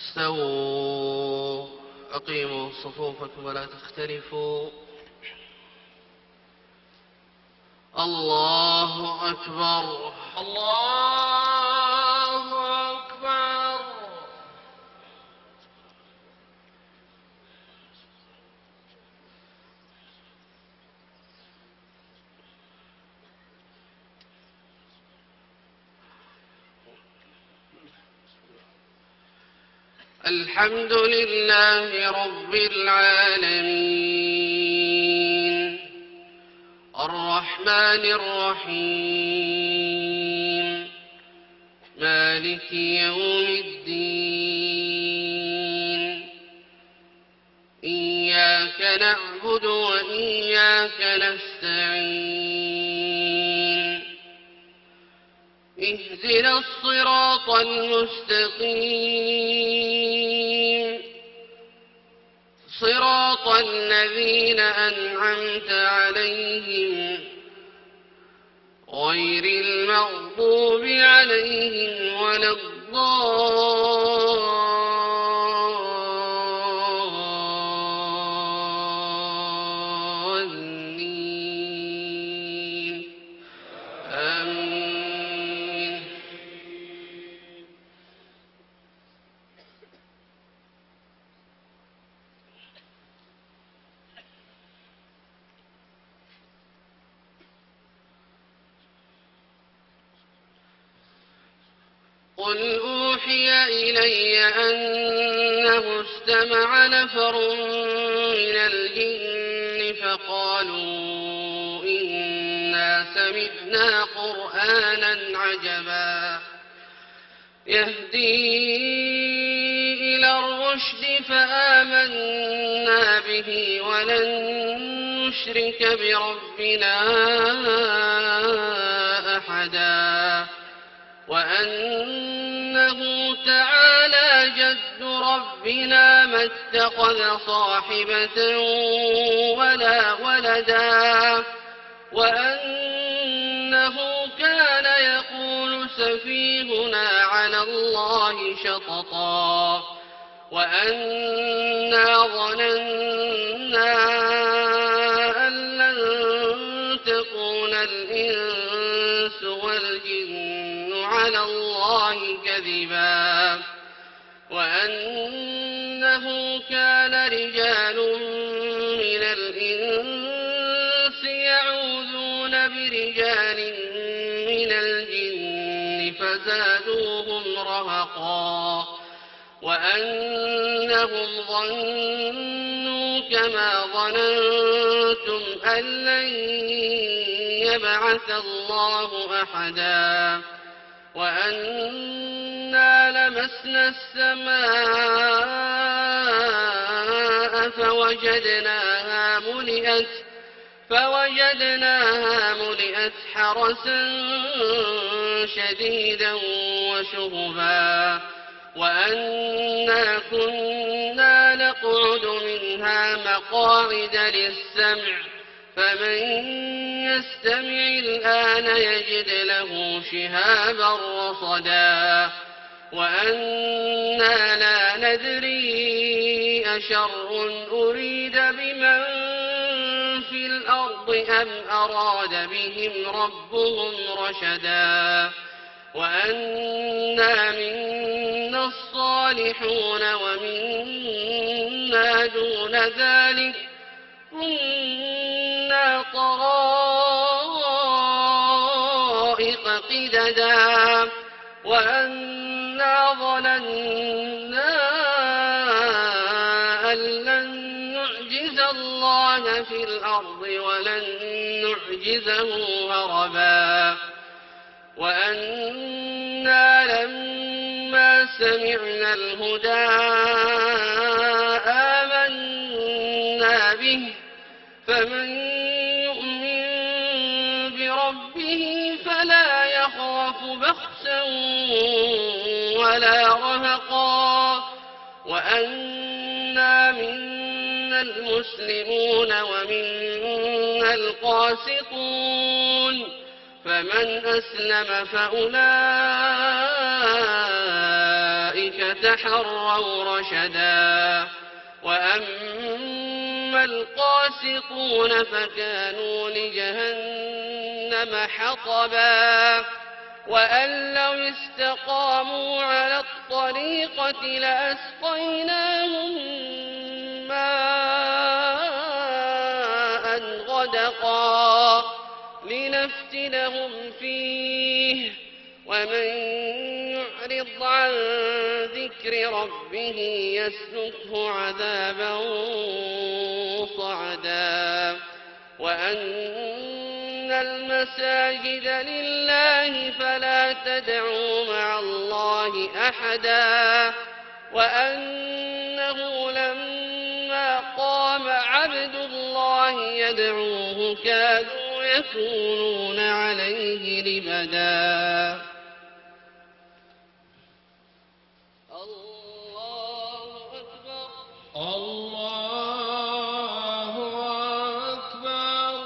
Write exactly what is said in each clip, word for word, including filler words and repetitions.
استووا أقيموا صفوفكم ولا تختلفوا. الله أكبر الله أكبر. الحمد لله رب العالمين الرحمن الرحيم مالك يوم الدين إياك نعبد وإياك نستعين اهدنا الصراط المستقيم صراط الذين أنعمت عليهم غير المغضوب عليهم ولا الضالين آمين. قل أوحي إلي أنه استمع نفر من الجن فقالوا إنا سمعنا قرآنا عجبا يهدي إلى الرشد فآمنا به ولن نشرك بربنا أحدا وأنه تعالى جد ربنا ما اتخذ صاحبة ولا ولدا وأنه كان يقول سفيهنا على الله شططا وأنا ظننا أن لن تكون الإنس والجن على الله كذبا وأنه كان رجال من الإنس يعوذون برجال من الجن فزادوهم رهقا وأنهم ظنوا كما ظننتم أن لن يبعث الله أحدا وأنا لمسنا السماء فوجدناها ملئت فوجدناها ملئت حرسا شديدا وشهبا وأنا كنا نقعد منها مقاعد للسمع فمن يستمع الآن يجد له شهابا رصدا وأنا لا ندري أشر أريد بمن في الأرض أم أراد بهم ربهم رشدا وأنا منا الصالحون ومنا دون ذلك كنا طرائق قددا وأنا ظننا أن لن نعجز الله في الأرض ولن نعجزه هربا وأنا لما سمعنا الهدى آمنا به فمن يؤمن بربه فلا يخاف بخسا ولا رهقا وأنا منا المسلمون ومنا القاسطون فمن أسلم فأولئك أولئك تحروا رشدا وأما القاسطون فكانوا لجهنم حطبا وأن لو استقاموا على الطريقة لأسقيناهم ماء غدقا لنفتنهم فيه ومن يعرض عن ذكر ربه يسلكه عذابا صعدا وأن المساجد لله فلا تدعوا مع الله أحدا وأنه لما قام عبد الله يدعوه كادوا يكونون عليه لبدا. الله أكبر الله أكبر.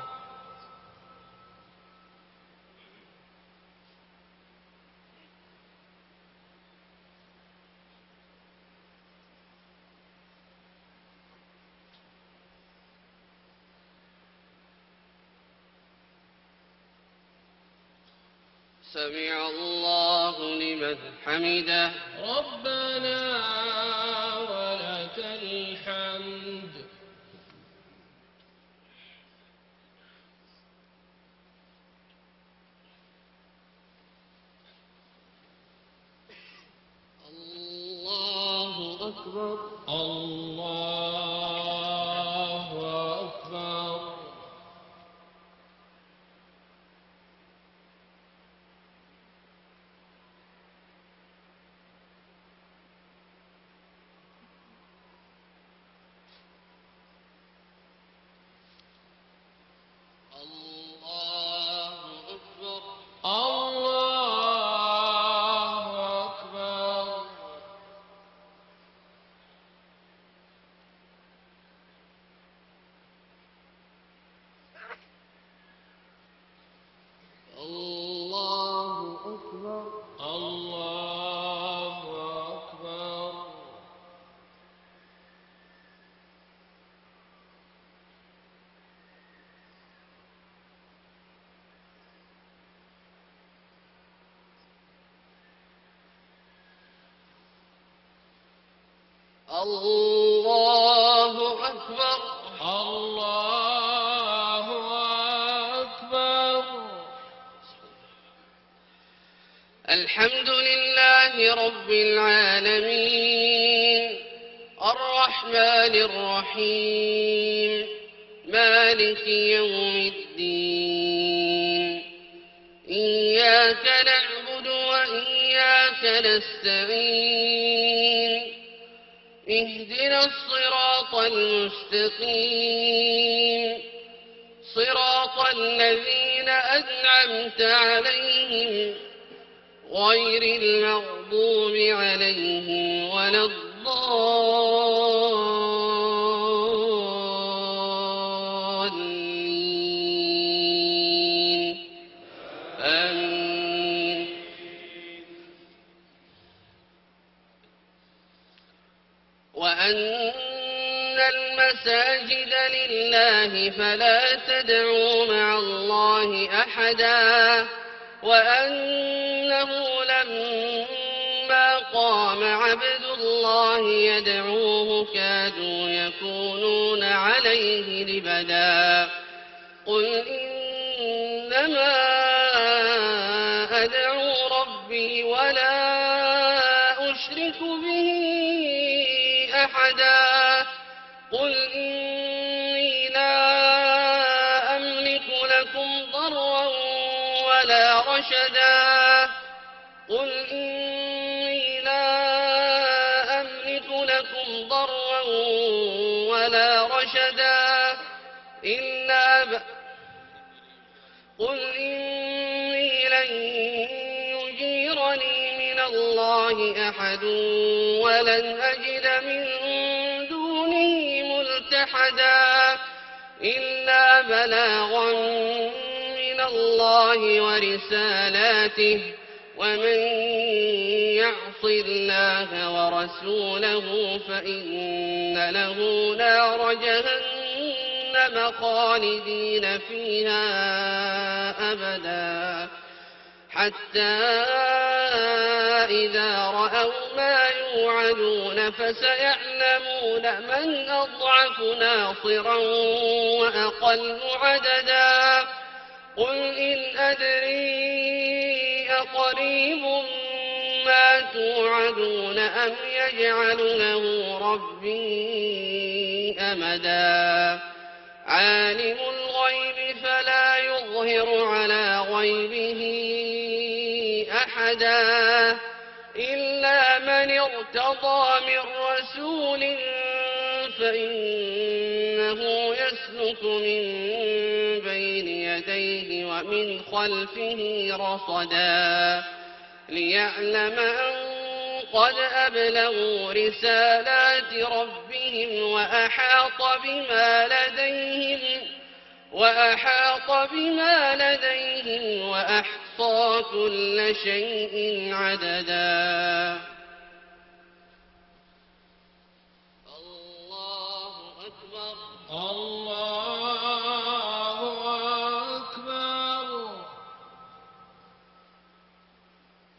سمع الله لمن حمده ربنا ولك الحمد. الله أكبر الله أكبر. الله أكبر الله أكبر. الله أكبر الله أكبر. الله أكبر الله أكبر. الحمد لله رب العالمين الرحمن الرحيم مالك يوم الدين إياك نعبد وإياك نستعين اهدنا الصراط المستقيم صراط الذين أنعمت عليهم غير المغضوب عليهم ولا الضالين آمين. وأن المساجد لله فلا تدعوا مع الله أحدا وأنه لما قام عبد الله يدعوه كادوا يكونون عليه لبدا. قل إنما أدعو ربي ولا أشرك به أحدا. قل إني لا أملك لكم ضرا ولا رشدا. قل إني لا أملك لكم ضرا ولا رشدا إلا ب... قل إني لن يجيرني من الله أحد ولن أجد من دونه ملتحدا إلا بلاغا من الله ورسالاته ومن يعص يعص الله ورسوله فإن له نار جهنم خالدين فيها أبدا حتى إذا رأوا ما يوعدون فسيعلمون من أضعف ناصرا وأقل عددا قل إن أدري أقريب ما توعدون أم يجعل له ربي أمدا عالم الغيب فلا يظهر على غيبه أحدا إلا من ارتضى من رسول فإنه يسلك من بين يديه ومن خلفه رصدا ليعلم أن قد أبلغوا رسالات ربهم وأحاط بما لديهم وأحاط بما لديهم وأحصى كل شيء عددا.